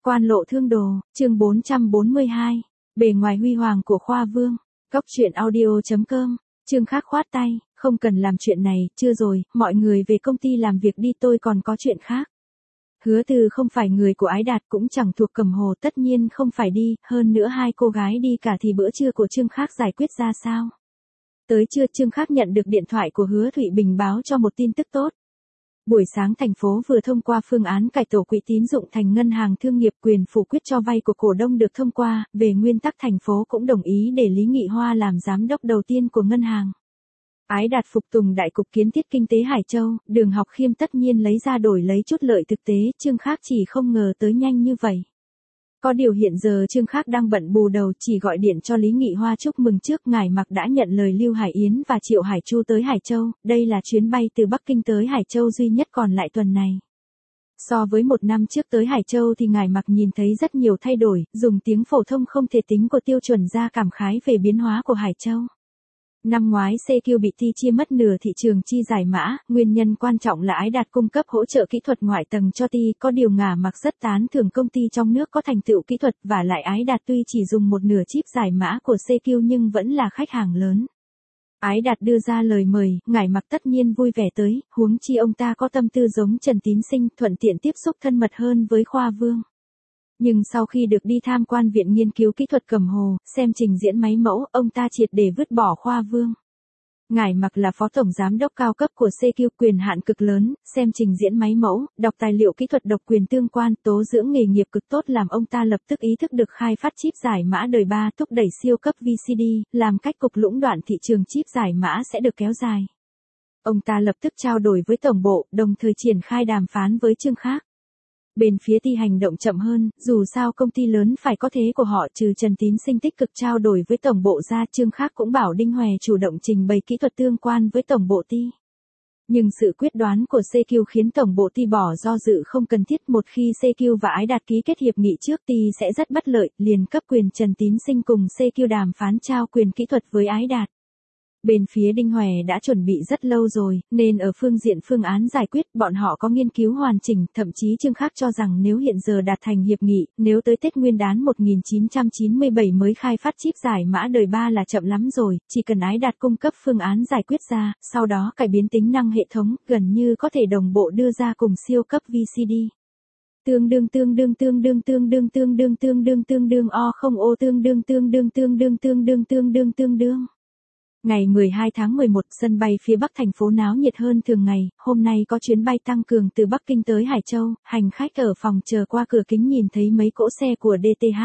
Quan lộ thương đồ, chương 442. Bề ngoài huy hoàng của Khoa Vương. Cốc truyện audio.com. Chương Khác khoát tay, không cần làm chuyện này, chưa rồi, mọi người về công ty làm việc đi, tôi còn có chuyện khác. Hứa Từ không phải người của Ái Đạt, cũng chẳng thuộc Cẩm Hồ, tất nhiên không phải đi, hơn nữa hai cô gái đi cả thì bữa trưa của Trương Khác giải quyết ra sao? Tới trưa Trương Khác nhận được điện thoại của Hứa Thụy Bình báo cho một tin tức tốt. Buổi sáng thành phố vừa thông qua phương án cải tổ quỹ tín dụng thành ngân hàng thương nghiệp, quyền phủ quyết cho vay của cổ đông được thông qua, về nguyên tắc thành phố cũng đồng ý để Lý Nghị Hoa làm giám đốc đầu tiên của ngân hàng. Ái Đạt phục tùng đại cục kiến thiết kinh tế Hải Châu, Đường Học Khiêm tất nhiên lấy ra đổi lấy chút lợi thực tế, Trương Khác chỉ không ngờ tới nhanh như vậy. Có điều hiện giờ Trương Khác đang bận bù đầu, chỉ gọi điện cho Lý Nghị Hoa chúc mừng trước, Ngải Mặc đã nhận lời Lưu Hải Yến và Triệu Hải Chu tới Hải Châu, đây là chuyến bay từ Bắc Kinh tới Hải Châu duy nhất còn lại tuần này. So với một năm trước tới Hải Châu thì Ngải Mặc nhìn thấy rất nhiều thay đổi, dùng tiếng phổ thông không thể tính của tiêu chuẩn ra cảm khái về biến hóa của Hải Châu. Năm ngoái CQ bị Ti chia mất nửa thị trường chi giải mã, nguyên nhân quan trọng là Ái Đạt cung cấp hỗ trợ kỹ thuật ngoại tầng cho Ti, có điều Ngả Mặc rất tán thưởng công ty trong nước có thành tựu kỹ thuật, và lại Ái Đạt tuy chỉ dùng một nửa chip giải mã của CQ nhưng vẫn là khách hàng lớn. Ái Đạt đưa ra lời mời, Ngải Mặc tất nhiên vui vẻ tới, huống chi ông ta có tâm tư giống Trần Tín Sinh, thuận tiện tiếp xúc thân mật hơn với Khoa Vương. Nhưng sau khi được đi tham quan Viện Nghiên cứu Kỹ thuật Cẩm Hồ, xem trình diễn máy mẫu, ông ta triệt để vứt bỏ Khoa Vương. Ngải Mặc là phó tổng giám đốc cao cấp của CQ, quyền hạn cực lớn, xem trình diễn máy mẫu, đọc tài liệu kỹ thuật độc quyền tương quan, tố dưỡng nghề nghiệp cực tốt làm ông ta lập tức ý thức được khai phát chip giải mã đời 3, thúc đẩy siêu cấp VCD, làm cách cục lũng đoạn thị trường chip giải mã sẽ được kéo dài. Ông ta lập tức trao đổi với tổng bộ, đồng thời triển khai đàm phán với Trương Khác. Bên phía Ti hành động chậm hơn, dù sao công ty lớn phải có thế của họ, trừ Trần Tín Sinh tích cực trao đổi với tổng bộ ra, Trương Khác cũng bảo Đinh Hòe chủ động trình bày kỹ thuật tương quan với tổng bộ Ti. Nhưng sự quyết đoán của CQ khiến tổng bộ Ti bỏ do dự không cần thiết, một khi CQ và Ái Đạt ký kết hiệp nghị trước Ti sẽ rất bất lợi, liền cấp quyền Trần Tín Sinh cùng CQ đàm phán trao quyền kỹ thuật với Ái Đạt. Bên phía Đinh Hòe đã chuẩn bị rất lâu rồi, nên ở phương diện phương án giải quyết, bọn họ có nghiên cứu hoàn chỉnh, thậm chí Trương Khác cho rằng nếu hiện giờ đạt thành hiệp nghị, nếu tới Tết Nguyên đán 1997 mới khai phát chip giải mã đời 3 là chậm lắm rồi, chỉ cần Ái Đạt cung cấp phương án giải quyết ra, sau đó cải biến tính năng hệ thống, gần như có thể đồng bộ đưa ra cùng siêu cấp VCD. Tương đương o không ô tương đương. Ngày 12 tháng 11, sân bay phía Bắc thành phố náo nhiệt hơn thường ngày, hôm nay có chuyến bay tăng cường từ Bắc Kinh tới Hải Châu, hành khách ở phòng chờ qua cửa kính nhìn thấy mấy cỗ xe của DTH.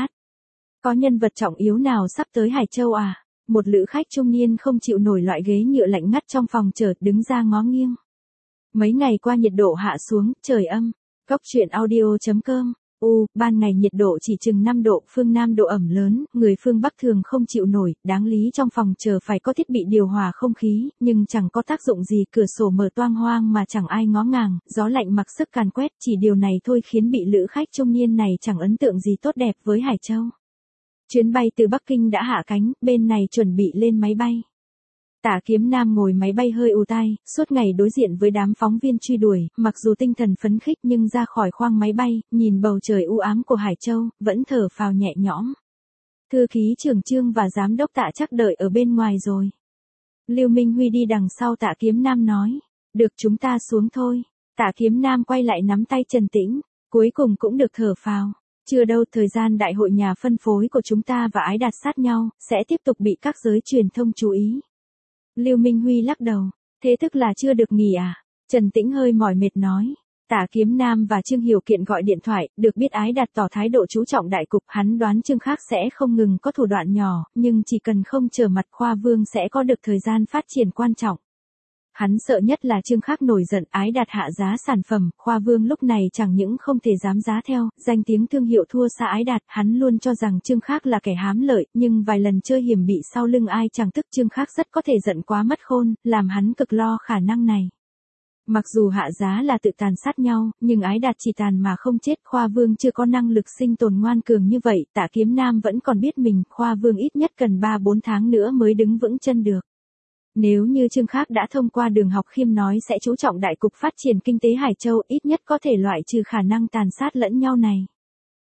Có nhân vật trọng yếu nào sắp tới Hải Châu à? Một lữ khách trung niên không chịu nổi loại ghế nhựa lạnh ngắt trong phòng chờ, đứng ra ngó nghiêng. Mấy ngày qua nhiệt độ hạ xuống, trời âm. Cốc truyện audio.com. Ban ngày nhiệt độ chỉ chừng 5 độ, phương Nam độ ẩm lớn, người phương Bắc thường không chịu nổi, đáng lý trong phòng chờ phải có thiết bị điều hòa không khí, nhưng chẳng có tác dụng gì, cửa sổ mở toang hoang mà chẳng ai ngó ngàng, gió lạnh mặc sức càn quét, chỉ điều này thôi khiến vị lữ khách trung niên này chẳng ấn tượng gì tốt đẹp với Hải Châu. Chuyến bay từ Bắc Kinh đã hạ cánh, bên này chuẩn bị lên máy bay. Tạ Kiếm Nam ngồi máy bay hơi ù tai, suốt ngày đối diện với đám phóng viên truy đuổi, mặc dù tinh thần phấn khích nhưng ra khỏi khoang máy bay, nhìn bầu trời u ám của Hải Châu, vẫn thở phào nhẹ nhõm. Thư ký trưởng Trương và giám đốc Tạ chắc đợi ở bên ngoài rồi. Lưu Minh Huy đi đằng sau Tạ Kiếm Nam nói, được chúng ta xuống thôi. Tạ Kiếm Nam quay lại nắm tay Trần Tĩnh, cuối cùng cũng được thở phào. Chưa đâu, thời gian đại hội nhà phân phối của chúng ta và Ái Đạt sát nhau, sẽ tiếp tục bị các giới truyền thông chú ý. Lưu Minh Huy lắc đầu, thế tức là chưa được nghỉ à? Trần Tĩnh hơi mỏi mệt nói. Tạ Kiếm Nam và Trương Hiểu Kiện gọi điện thoại, được biết Ái Đạt tỏ thái độ chú trọng đại cục, hắn đoán Trương Khác sẽ không ngừng có thủ đoạn nhỏ, nhưng chỉ cần không trở mặt Khoa Vương sẽ có được thời gian phát triển quan trọng. Hắn sợ nhất là Trương Khác nổi giận, Ái Đạt hạ giá sản phẩm, Khoa Vương lúc này chẳng những không thể dám giá theo, danh tiếng thương hiệu thua xa Ái Đạt, hắn luôn cho rằng Trương Khác là kẻ hám lợi, nhưng vài lần chơi hiểm bị sau lưng ai chẳng tức, Trương Khác rất có thể giận quá mất khôn, làm hắn cực lo khả năng này. Mặc dù hạ giá là tự tàn sát nhau, nhưng Ái Đạt chỉ tàn mà không chết, Khoa Vương chưa có năng lực sinh tồn ngoan cường như vậy, Tạ Kiếm Nam vẫn còn biết mình, Khoa Vương ít nhất cần 3-4 tháng nữa mới đứng vững chân được. Nếu như Trương Khác đã thông qua Đường Học Khiêm nói sẽ chú trọng đại cục phát triển kinh tế Hải Châu, ít nhất có thể loại trừ khả năng tàn sát lẫn nhau này.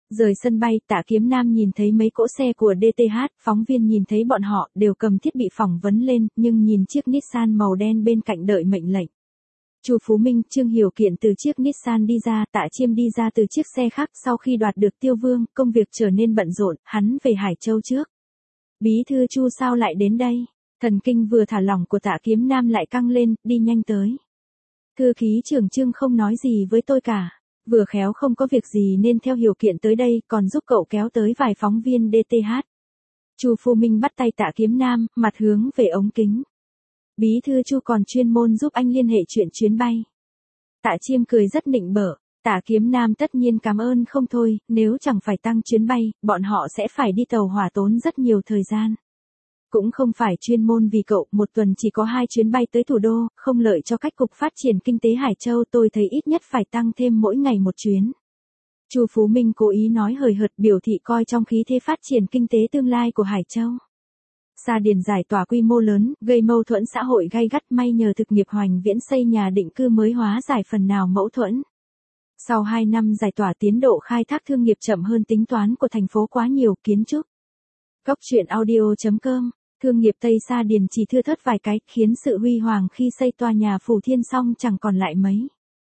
Rời sân bay, Tạ Kiếm Nam nhìn thấy mấy cỗ xe của DTH, phóng viên nhìn thấy bọn họ đều cầm thiết bị phỏng vấn lên, nhưng nhìn chiếc Nissan màu đen bên cạnh đợi mệnh lệnh. Chu Phú Minh, Trương Hiểu Kiện từ chiếc Nissan đi ra, Tạ Chiêm đi ra từ chiếc xe khác. Sau khi đoạt được Tiêu Vương, công việc trở nên bận rộn, hắn về Hải Châu trước. Bí thư Chu sao lại đến đây? Thần kinh vừa thả lỏng của Tạ Kiếm Nam lại căng lên, đi nhanh tới. Thư ký trưởng Trương không nói gì với tôi cả. Vừa khéo không có việc gì nên theo Hiểu Kiện tới đây, còn giúp cậu kéo tới vài phóng viên DTH. Chu Phú Minh bắt tay Tạ Kiếm Nam, mặt hướng về ống kính. Bí thư Chu còn chuyên môn giúp anh liên hệ chuyện chuyến bay. Tạ Chiêm cười rất nịnh bợ. Tạ Kiếm Nam tất nhiên cảm ơn không thôi, nếu chẳng phải tăng chuyến bay, bọn họ sẽ phải đi tàu hỏa tốn rất nhiều thời gian. Cũng không phải chuyên môn vì cậu, một tuần chỉ có 2 chuyến bay tới thủ đô, không lợi cho cách cục phát triển kinh tế Hải Châu, tôi thấy ít nhất phải tăng thêm mỗi ngày một chuyến. Chu Phú Minh cố ý nói hời hợt, biểu thị coi trong khí thế phát triển kinh tế tương lai của Hải Châu. Sa Điền giải tỏa quy mô lớn, gây mâu thuẫn xã hội gay gắt, may nhờ thực nghiệp Hoành Viễn xây nhà định cư mới hóa giải phần nào mâu thuẫn. Sau 2 năm giải tỏa, tiến độ khai thác thương nghiệp chậm hơn tính toán của thành phố quá nhiều. Kiến trúc. Góc truyện audio.com. Thương nghiệp Tây Sa Điền chỉ thưa thớt vài cái, khiến sự huy hoàng khi xây tòa nhà Phủ Thiên xong chẳng còn lại mấy.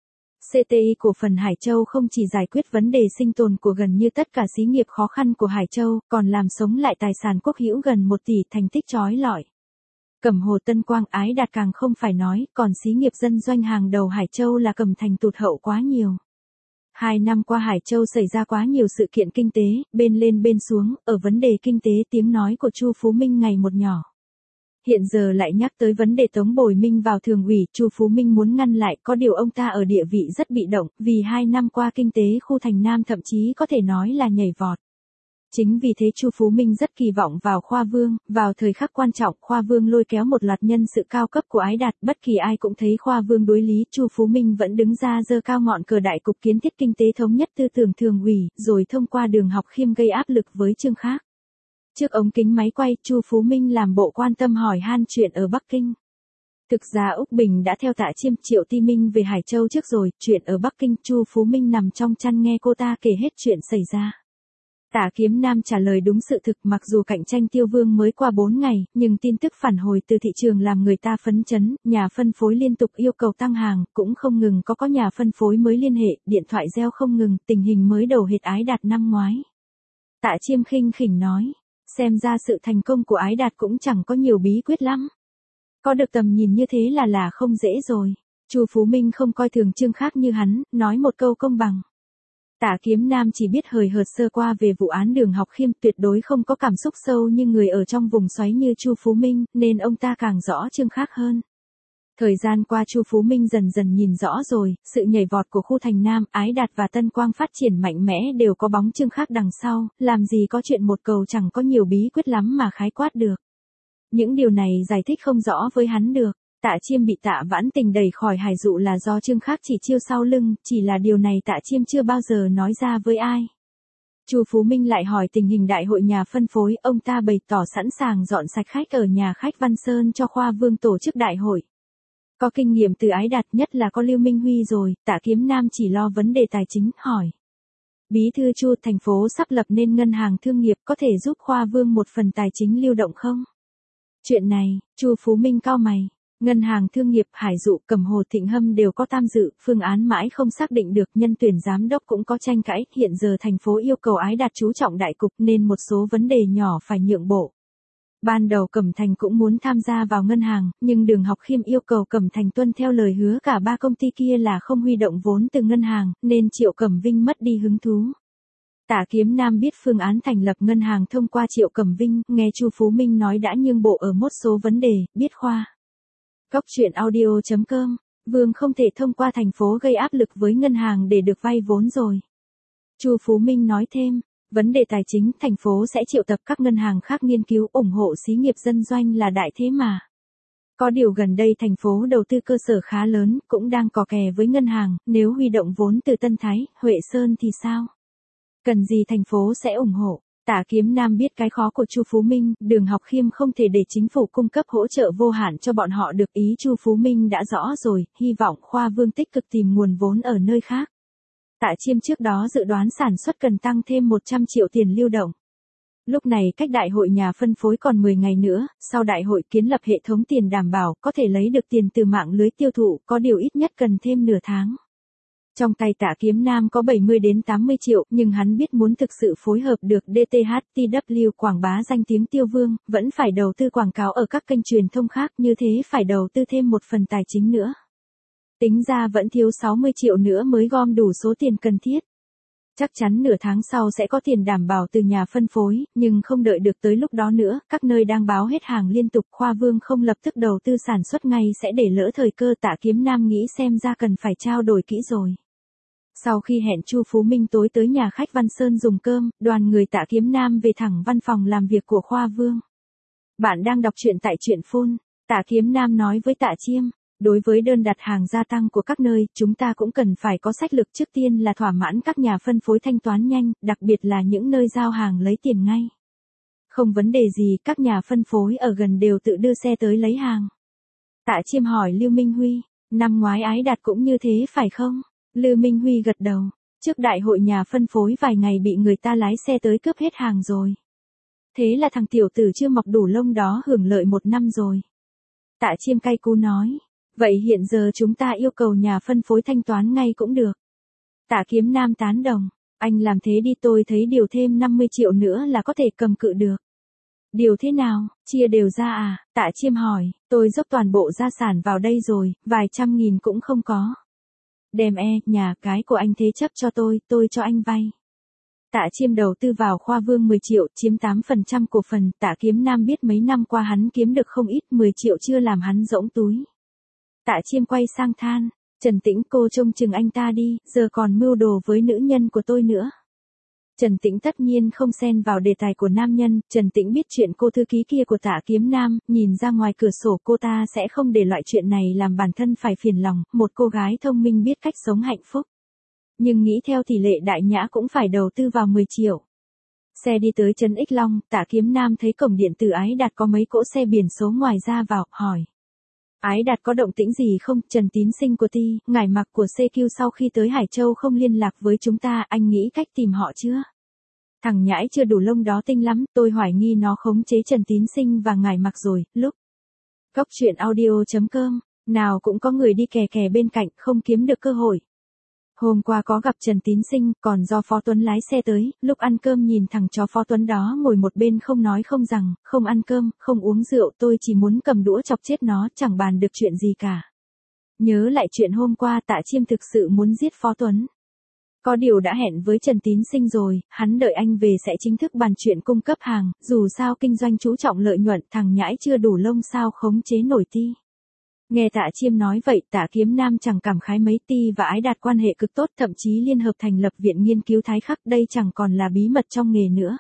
CTI cổ phần Hải Châu không chỉ giải quyết vấn đề sinh tồn của gần như tất cả xí nghiệp khó khăn của Hải Châu, còn làm sống lại tài sản quốc hữu gần 1 tỷ, thành tích chói lọi. Cẩm Hồ, Tân Quang, Ái Đạt càng không phải nói, còn xí nghiệp dân doanh hàng đầu Hải Châu là Cẩm Thành tụt hậu quá nhiều. 2 năm qua Hải Châu xảy ra quá nhiều sự kiện kinh tế, bên lên bên xuống, ở vấn đề kinh tế tiếng nói của Chu Phú Minh ngày một nhỏ. Hiện giờ lại nhắc tới vấn đề Tống Bồi Minh vào thường ủy, Chu Phú Minh muốn ngăn lại, có điều ông ta ở địa vị rất bị động, vì 2 năm qua kinh tế khu thành Nam thậm chí có thể nói là nhảy vọt. Chính vì thế Chu Phú Minh rất kỳ vọng vào Khoa Vương, vào thời khắc quan trọng, Khoa Vương lôi kéo một loạt nhân sự cao cấp của Ái Đạt, bất kỳ ai cũng thấy Khoa Vương đối lý, Chu Phú Minh vẫn đứng ra giơ cao ngọn cờ đại cục kiến thiết kinh tế thống nhất tư tưởng thường ủy, rồi thông qua Đường Học Khiêm gây áp lực với Trương Khác. Trước ống kính máy quay, Chu Phú Minh làm bộ quan tâm hỏi han chuyện ở Bắc Kinh. Thực ra Úc Bình đã theo Tạ Chiêm, Triệu Ti Minh về Hải Châu trước rồi, chuyện ở Bắc Kinh, Chu Phú Minh nằm trong chăn nghe cô ta kể hết chuyện xảy ra. Tạ Kiếm Nam trả lời đúng sự thực, mặc dù cạnh tranh Tiêu Vương mới qua 4 ngày, nhưng tin tức phản hồi từ thị trường làm người ta phấn chấn, nhà phân phối liên tục yêu cầu tăng hàng, cũng không ngừng có nhà phân phối mới liên hệ, điện thoại reo không ngừng, tình hình mới đầu hệt Ái Đạt năm ngoái. Tạ Chiêm khinh khỉnh nói, xem ra sự thành công của Ái Đạt cũng chẳng có nhiều bí quyết lắm. Có được tầm nhìn như thế là không dễ rồi. Chu Phú Minh không coi thường Trương Khác như hắn, nói một câu công bằng. Tạ Kiếm Nam chỉ biết hời hợt sơ qua về vụ án Đường Học Khiêm, tuyệt đối không có cảm xúc sâu như người ở trong vùng xoáy như Chu Phú Minh, nên ông ta càng rõ Trương Khác hơn. Thời gian qua Chu Phú Minh dần dần nhìn rõ rồi, sự nhảy vọt của khu thành Nam, Ái Đạt và Tân Quang phát triển mạnh mẽ đều có bóng Trương Khác đằng sau, làm gì có chuyện một cầu chẳng có nhiều bí quyết lắm mà khái quát được. Những điều này giải thích không rõ với hắn được. Tạ Chiêm bị Tạ Vãn Tình đẩy khỏi Hải Dụ là do Trương Khác chỉ chiêu sau lưng, chỉ là điều này Tạ Chiêm chưa bao giờ nói ra với ai. Chu Phú Minh lại hỏi tình hình đại hội nhà phân phối, ông ta bày tỏ sẵn sàng dọn sạch khách ở nhà khách Văn Sơn cho Khoa Vương tổ chức đại hội. Có kinh nghiệm từ Ái Đạt, nhất là có Lưu Minh Huy rồi. Tạ Kiếm Nam chỉ lo vấn đề tài chính, hỏi. Bí thư Chu, thành phố sắp lập nên ngân hàng thương nghiệp, có thể giúp Khoa Vương một phần tài chính lưu động không? Chuyện này, Chu Phú Minh cau mày. Ngân hàng thương nghiệp, Hải Dụ, Cẩm Hồ, Thịnh Hâm đều có tham dự, phương án mãi không xác định được, nhân tuyển giám đốc cũng có tranh cãi, hiện giờ thành phố yêu cầu Ái Đạt chú trọng đại cục nên một số vấn đề nhỏ phải nhượng bộ. Ban đầu Cẩm Thành cũng muốn tham gia vào ngân hàng, nhưng Đường Học Khiêm yêu cầu Cẩm Thành tuân theo lời hứa cả 3 công ty kia là không huy động vốn từ ngân hàng, nên Triệu Cẩm Vinh mất đi hứng thú. Tạ Kiếm Nam biết phương án thành lập ngân hàng thông qua Triệu Cẩm Vinh, nghe Chu Phú Minh nói đã nhượng bộ ở một số vấn đề, biết khoa. Góc truyện audio.com, Vương không thể thông qua thành phố gây áp lực với ngân hàng để được vay vốn rồi. Chu Phú Minh nói thêm, vấn đề tài chính, thành phố sẽ triệu tập các ngân hàng khác nghiên cứu ủng hộ xí nghiệp dân doanh là đại thế mà. Có điều gần đây thành phố đầu tư cơ sở khá lớn, cũng đang cò kè với ngân hàng, nếu huy động vốn từ Tân Thái, Huệ Sơn thì sao? Cần gì thành phố sẽ ủng hộ? Tạ Kiếm Nam biết cái khó của Chu Phú Minh, Đường Học Khiêm không thể để chính phủ cung cấp hỗ trợ vô hạn cho bọn họ được, ý Chu Phú Minh đã rõ rồi, hy vọng Khoa Vương tích cực tìm nguồn vốn ở nơi khác. Tạ Chiêm trước đó dự đoán sản xuất cần tăng thêm 100 triệu tiền lưu động. Lúc này cách đại hội nhà phân phối còn 10 ngày nữa, sau đại hội kiến lập hệ thống tiền đảm bảo có thể lấy được tiền từ mạng lưới tiêu thụ, có điều ít nhất cần thêm nửa tháng. Trong tay Tạ Kiếm Nam có 70 đến 80 triệu, nhưng hắn biết muốn thực sự phối hợp được DTHTW quảng bá danh tiếng Tiêu Vương, vẫn phải đầu tư quảng cáo ở các kênh truyền thông khác, như thế phải đầu tư thêm một phần tài chính nữa. Tính ra vẫn thiếu 60 triệu nữa mới gom đủ số tiền cần thiết. Chắc chắn nửa tháng sau sẽ có tiền đảm bảo từ nhà phân phối, nhưng không đợi được tới lúc đó nữa, các nơi đang báo hết hàng liên tục, Khoa Vương không lập tức đầu tư sản xuất ngay sẽ để lỡ thời cơ. Tạ Kiếm Nam nghĩ xem ra cần phải trao đổi kỹ rồi. Sau khi hẹn Chu Phú Minh tối tới nhà khách Văn Sơn dùng cơm, đoàn người Tạ Kiếm Nam về thẳng văn phòng làm việc của Khoa Vương. Bạn đang đọc truyện tại truyện phone. Tạ Kiếm Nam nói với Tạ Chiêm. Đối với đơn đặt hàng gia tăng của các nơi, chúng ta cũng cần phải có sách lược, trước tiên là thỏa mãn các nhà phân phối thanh toán nhanh, đặc biệt là những nơi giao hàng lấy tiền ngay. Không vấn đề gì, các nhà phân phối ở gần đều tự đưa xe tới lấy hàng. Tạ Chiêm hỏi Lưu Minh Huy, năm ngoái Ái Đạt cũng như thế phải không? Lưu Minh Huy gật đầu, trước đại hội nhà phân phối vài ngày bị người ta lái xe tới cướp hết hàng rồi. Thế là thằng tiểu tử chưa mọc đủ lông đó hưởng lợi 1 năm rồi. Tạ Chiêm cay cú nói. Vậy hiện giờ chúng ta yêu cầu nhà phân phối thanh toán ngay cũng được. Tạ Kiếm Nam tán đồng, anh làm thế đi, tôi thấy điều thêm 50 triệu nữa là có thể cầm cự được. Điều thế nào, chia đều ra à? Tạ Chiêm hỏi, tôi dốc toàn bộ gia sản vào đây rồi, vài trăm nghìn cũng không có. Đem nhà cái của anh thế chấp cho tôi cho anh vay. Tạ Chiêm đầu tư vào Khoa Vương 10 triệu, chiếm 8% cổ phần. Tạ Kiếm Nam biết mấy năm qua hắn kiếm được không ít, 10 triệu chưa làm hắn rỗng túi. Tạ Chiêm quay sang than, Trần Tĩnh, cô trông chừng anh ta đi, giờ còn mưu đồ với nữ nhân của tôi nữa. Trần Tĩnh tất nhiên không xen vào đề tài của nam nhân, Trần Tĩnh biết chuyện cô thư ký kia của Tạ Kiếm Nam, nhìn ra ngoài cửa sổ cô ta sẽ không để loại chuyện này làm bản thân phải phiền lòng, một cô gái thông minh biết cách sống hạnh phúc. Nhưng nghĩ theo tỷ lệ Đại Nhã cũng phải đầu tư vào 10 triệu. Xe đi tới trấn Ích Long, Tạ Kiếm Nam thấy cổng điện tử Ái Đạt có mấy cỗ xe biển số ngoài ra vào, hỏi. Ái Đạt có động tĩnh gì không? Trần Tín Sinh của Ti, ngải mặc của CQ sau khi tới Hải Châu không liên lạc với chúng ta, anh nghĩ cách tìm họ chưa? Thằng nhãi chưa đủ lông đó tinh lắm, tôi hoài nghi nó khống chế Trần Tín Sinh và ngải mặc rồi. Lúc Góc Truyện Audio.com, nào cũng có người đi kè kè bên cạnh, không kiếm được cơ hội. Hôm qua có gặp Trần Tín Sinh, còn do Phó Tuấn lái xe tới, lúc ăn cơm nhìn thằng chó Phó Tuấn đó ngồi một bên không nói không rằng, không ăn cơm, không uống rượu, tôi chỉ muốn cầm đũa chọc chết nó, chẳng bàn được chuyện gì cả. Nhớ lại chuyện hôm qua, Tạ Chiêm thực sự muốn giết Phó Tuấn. Có điều đã hẹn với Trần Tín Sinh rồi, hắn đợi anh về sẽ chính thức bàn chuyện cung cấp hàng, dù sao kinh doanh chú trọng lợi nhuận, thằng nhãi chưa đủ lông sao khống chế nổi Ti. Nghe Tạ Chiêm nói vậy, Tạ Kiếm Nam chẳng cảm khái mấy. Ti và Ái Đạt quan hệ cực tốt, thậm chí liên hợp thành lập viện nghiên cứu Thái Khắc, đây chẳng còn là bí mật trong nghề nữa.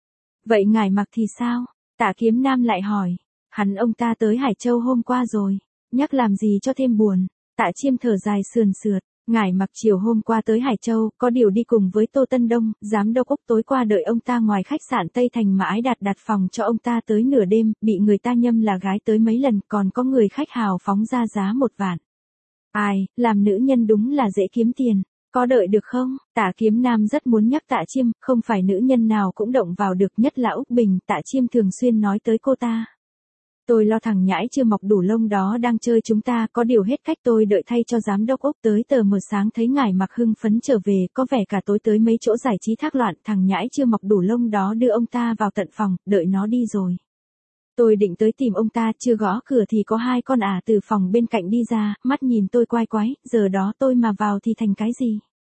Vậy ngải mặc thì sao? Tạ Kiếm Nam lại hỏi. Ông ta tới Hải Châu hôm qua rồi, nhắc làm gì cho thêm buồn. Tạ Chiêm thở dài sườn sượt. Ngải mặc chiều hôm qua tới Hải Châu, có điều đi cùng với Tô Tân Đông, giám đốc Úc, tối qua đợi ông ta ngoài khách sạn Tây Thành mà Ái Đạt đặt phòng cho ông ta tới nửa đêm, bị người ta nhâm là gái tới mấy lần, còn có người khách hào phóng ra giá 1 vạn. Ai, làm nữ nhân đúng là dễ kiếm tiền, có đợi được không? Tạ Kiếm Nam rất muốn nhắc Tạ Chiêm, không phải nữ nhân nào cũng động vào được, nhất là Úc Bình, Tạ Chiêm thường xuyên nói tới cô ta. Tôi lo thằng nhãi chưa mọc đủ lông đó đang chơi chúng ta, có điều hết cách tôi đợi thay cho giám đốc Úc. Tới tờ mờ sáng thấy ngải mặc hưng phấn trở về, có vẻ cả tối tới mấy chỗ giải trí thác loạn, thằng nhãi chưa mọc đủ lông đó đưa ông ta vào tận phòng, đợi nó đi rồi. Tôi định tới tìm ông ta, chưa gõ cửa thì có 2 con ả từ phòng bên cạnh đi ra, mắt nhìn tôi quái quái, giờ đó tôi mà vào thì thành cái gì?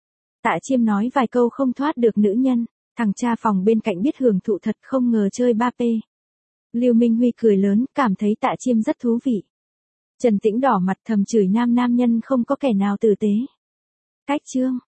Tạ Chiêm nói vài câu không thoát được nữ nhân, thằng cha phòng bên cạnh biết hưởng thụ thật, không ngờ chơi 3P. Lưu Minh Huy cười lớn, cảm thấy Tạ Chiêm rất thú vị. Trần Tĩnh đỏ mặt thầm chửi nam nhân không có kẻ nào tử tế. Cách chương